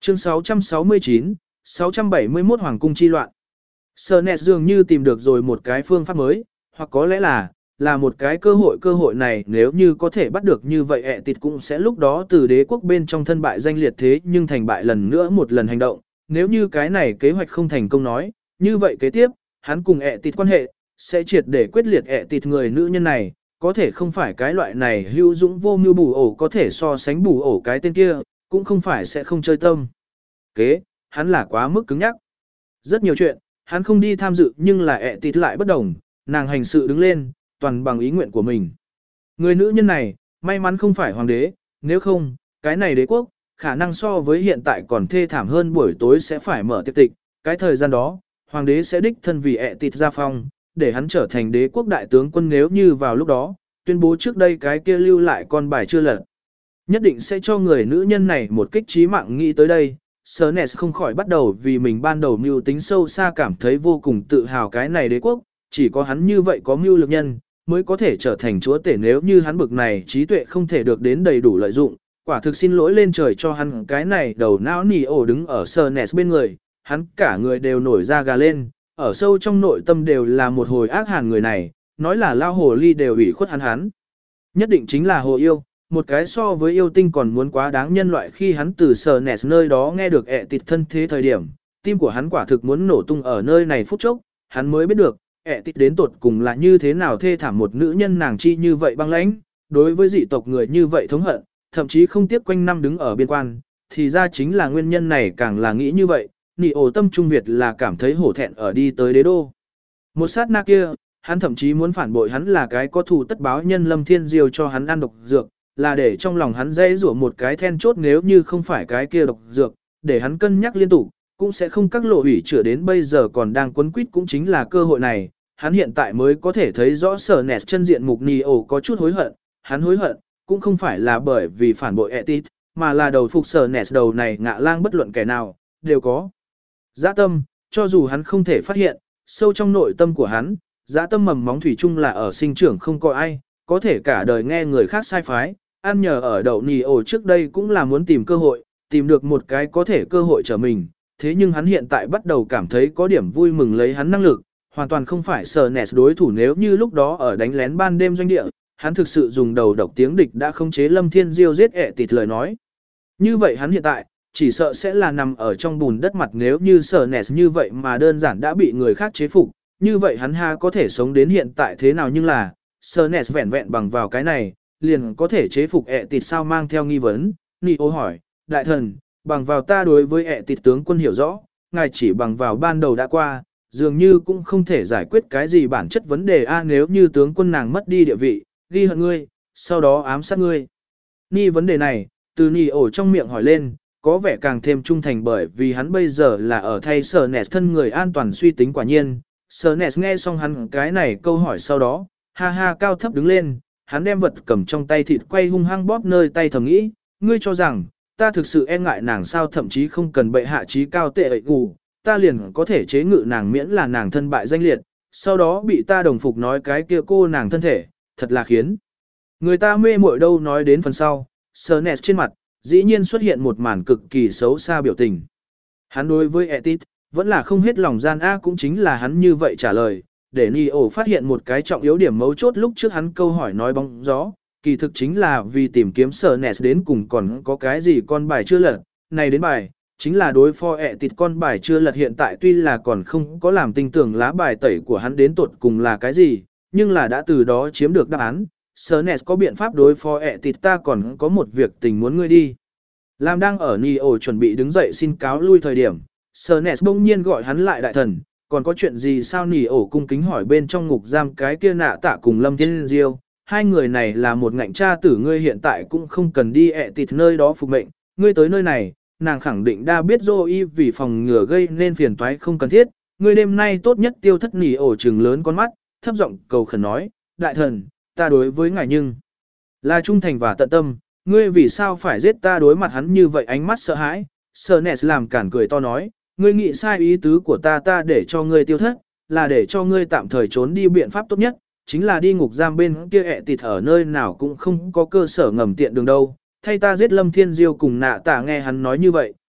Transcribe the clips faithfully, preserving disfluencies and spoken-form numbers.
Chương sáu trăm sáu mươi chín, sáu trăm bảy mươi mốt Hoàng cung chi loạn. Sernes dường như tìm được rồi một cái phương pháp mới, hoặc có lẽ là, là một cái cơ hội cơ hội này nếu như có thể bắt được như vậy ẹ tịt cũng sẽ lúc đó từ đế quốc bên trong thân bại danh liệt thế nhưng thành bại lần nữa một lần hành động. Nếu như cái này kế hoạch không thành công nói, như vậy kế tiếp, hắn cùng ẹ tịt quan hệ, sẽ triệt để quyết liệt ẹ tịt người nữ nhân này, có thể không phải cái loại này hữu dũng vô mưu bù ổ có thể so sánh bù ổ cái tên kia, cũng không phải sẽ không chơi tâm. Kế, hắn là quá mức cứng nhắc. Rất nhiều chuyện, hắn không đi tham dự nhưng là ẹ tịt lại bất đồng, nàng hành sự đứng lên, toàn bằng ý nguyện của mình. Người nữ nhân này, may mắn không phải hoàng đế, nếu không, cái này đế quốc, khả năng so với hiện tại còn thê thảm hơn buổi tối sẽ phải mở tiệc tịch, cái thời gian đó, hoàng đế sẽ đích thân vì ẹ tịt ra phong, để hắn trở thành đế quốc đại tướng quân nếu như vào lúc đó, tuyên bố trước đây cái kia lưu lại con bài chưa lật. Nhất định sẽ cho người nữ nhân này một kích trí mạng nghĩ tới đây, Sernes không khỏi bắt đầu vì mình ban đầu mưu tính sâu xa cảm thấy vô cùng tự hào cái này đế quốc, chỉ có hắn như vậy có mưu lực nhân, mới có thể trở thành chúa tể nếu như hắn bực này trí tuệ không thể được đến đầy đủ lợi dụng, quả thực xin lỗi lên trời cho hắn cái này đầu não nỉ ổ đứng ở Sernes bên người, hắn cả người đều nổi da gà lên, ở sâu trong nội tâm đều là một hồi ác hàn người này, nói là lao hồ ly đều ủy khuất hắn hắn. Nhất định chính là hồ yêu, một cái so với yêu tinh còn muốn quá đáng nhân loại khi hắn từ Sernes nơi đó nghe được ẹ tịt thân thế thời điểm, tim của hắn quả thực muốn nổ tung ở nơi này phút chốc, hắn mới biết được, ẹ tịt đến tột cùng là như thế nào thê thảm một nữ nhân nàng chi như vậy băng lãnh, đối với dị tộc người như vậy thống hận, thậm chí không tiếc quanh năm đứng ở biên quan, thì ra chính là nguyên nhân này càng là nghĩ như vậy, nị ổ tâm trung Việt là cảm thấy hổ thẹn ở đi tới đế đô. Một sát na kia, hắn thậm chí muốn phản bội hắn là cái có thù tất báo nhân Lâm Thiên Diêu cho hắn ăn độc dược, là để trong lòng hắn dễ rủa một cái then chốt nếu như không phải cái kia độc dược, để hắn cân nhắc liên tục, cũng sẽ không các lộ hủy chữa đến bây giờ còn đang quấn quýt cũng chính là cơ hội này, hắn hiện tại mới có thể thấy rõ sở nẹt chân diện mục nì ổ có chút hối hận, hắn hối hận, cũng không phải là bởi vì phản bội Etit, mà là đầu phục sở nẹt đầu này ngạ lang bất luận kẻ nào, đều có. Dã tâm, cho dù hắn không thể phát hiện, sâu trong nội tâm của hắn, dã tâm mầm móng thủy chung là ở sinh trưởng không có ai, có thể cả đời nghe người khác sai phái, ăn nhờ ở đậu nì ổ trước đây cũng là muốn tìm cơ hội, tìm được một cái có thể cơ hội trở mình, thế nhưng hắn hiện tại bắt đầu cảm thấy có điểm vui mừng lấy hắn năng lực, hoàn toàn không phải sở nẹt đối thủ nếu như lúc đó ở đánh lén ban đêm doanh địa, hắn thực sự dùng đầu độc tiếng địch đã khống chế Lâm Thiên Diêu giết ẹ tịt lời nói. Như vậy hắn hiện tại, chỉ sợ sẽ là nằm ở trong bùn đất mặt nếu như sở nẹt như vậy mà đơn giản đã bị người khác chế phục, như vậy hắn ha có thể sống đến hiện tại thế nào nhưng là, sở nẹt vẹn vẹn bằng vào cái này, liền có thể chế phục ẹ tịt sao mang theo nghi vấn, Nio hỏi, đại thần, bằng vào ta đối với ẹ tịt tướng quân hiểu rõ, ngài chỉ bằng vào ban đầu đã qua, dường như cũng không thể giải quyết cái gì bản chất vấn đề a nếu như tướng quân nàng mất đi địa vị, ghi hận ngươi, sau đó ám sát ngươi. Ni vấn đề này, từ Nì ổ trong miệng hỏi lên, có vẻ càng thêm trung thành bởi vì hắn bây giờ là ở thay sở nẹt thân người an toàn suy tính quả nhiên. Sở nẹt nghe xong hắn cái này câu hỏi sau đó, ha ha cao thấp đứng lên, hắn đem vật cầm trong tay thịt quay hung hăng bóp nơi tay thầm nghĩ, ngươi cho rằng, ta thực sự e ngại nàng sao thậm chí không cần bệ hạ trí cao tệ ệ gù, ta liền có thể chế ngự nàng miễn là nàng thân bại danh liệt, sau đó bị ta đồng phục nói cái kia cô nàng thân thể, thật là khiến người ta mê muội đâu nói đến phần sau, Sernes trên mặt, dĩ nhiên xuất hiện một màn cực kỳ xấu xa biểu tình. Hắn đối với Etit, vẫn là không hết lòng gian A cũng chính là hắn như vậy trả lời, để Nio phát hiện một cái trọng yếu điểm mấu chốt lúc trước hắn câu hỏi nói bóng gió, kỳ thực chính là vì tìm kiếm Sernes đến cùng còn có cái gì con bài chưa lật, này đến bài, chính là đối phó Etit con bài chưa lật hiện tại tuy là còn không có làm tinh tưởng lá bài tẩy của hắn đến tột cùng là cái gì, nhưng là đã từ đó chiếm được đáp án. Sernes có biện pháp đối phó Etit ta còn có một việc tình muốn ngươi đi. Làm đang ở Nio chuẩn bị đứng dậy xin cáo lui thời điểm, Sernes bỗng nhiên gọi hắn lại đại thần, còn có chuyện gì sao Nio cung kính hỏi bên trong ngục giam cái kia nạ tạ cùng Lâm Thiên Diêu, hai người này là một ngạnh cha tử ngươi hiện tại cũng không cần đi Etit nơi đó phục mệnh, ngươi tới nơi này, nàng khẳng định đã biết Zoe vì phòng ngừa gây nên phiền toái không cần thiết, ngươi đêm nay tốt nhất tiêu thất Nio trừng lớn con mắt, thấp giọng cầu khẩn nói, đại thần, ta đối với ngài nhưng là trung thành và tận tâm, ngươi vì sao phải giết ta đối mặt hắn như vậy ánh mắt sợ hãi, Sernes làm cản cười to nói, ngươi nghĩ sai ý tứ của ta ta để cho ngươi tiêu thất, là để cho ngươi tạm thời trốn đi biện pháp tốt nhất, chính là đi ngục giam bên kia ẹ tịt ở nơi nào cũng không có cơ sở ngầm tiện đường đâu, thay ta giết Lâm Thiên Diêu cùng nạ tạ nghe hắn nói như vậy,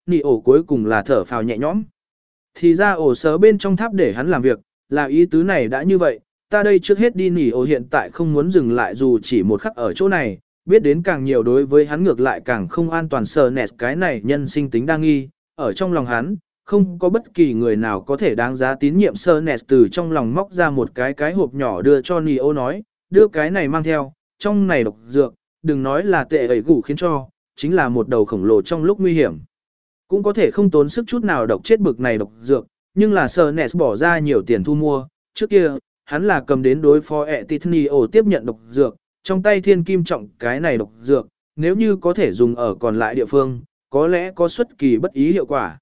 nị ổ cuối cùng là thở phào nhẹ nhõm. Thì ra ổ sớ bên trong tháp để hắn làm việc, là ý tứ này đã như vậy, ta đây trước hết đi nỉ ổ hiện tại không muốn dừng lại dù chỉ một khắc ở chỗ này, biết đến càng nhiều đối với hắn ngược lại càng không an toàn sờ nẹt cái này nhân sinh tính đa nghi, ở trong lòng hắn, không có bất kỳ người nào có thể đáng giá tín nhiệm sờ nẹt từ trong lòng móc ra một cái cái hộp nhỏ đưa cho nỉ ổ nói, đưa cái này mang theo, trong này độc dược, đừng nói là tệ ẩy gủ khiến cho, chính là một đầu khổng lồ trong lúc nguy hiểm. Cũng có thể không tốn sức chút nào độc chết bực này độc dược, nhưng là sờ nẹt bỏ ra nhiều tiền thu mua, trước kia, hắn là cầm đến đối phó ẹ tít nỉ ổ tiếp nhận độc dược, trong tay thiên kim trọng cái này độc dược, nếu như có thể dùng ở còn lại địa phương, có lẽ có xuất kỳ bất ý hiệu quả.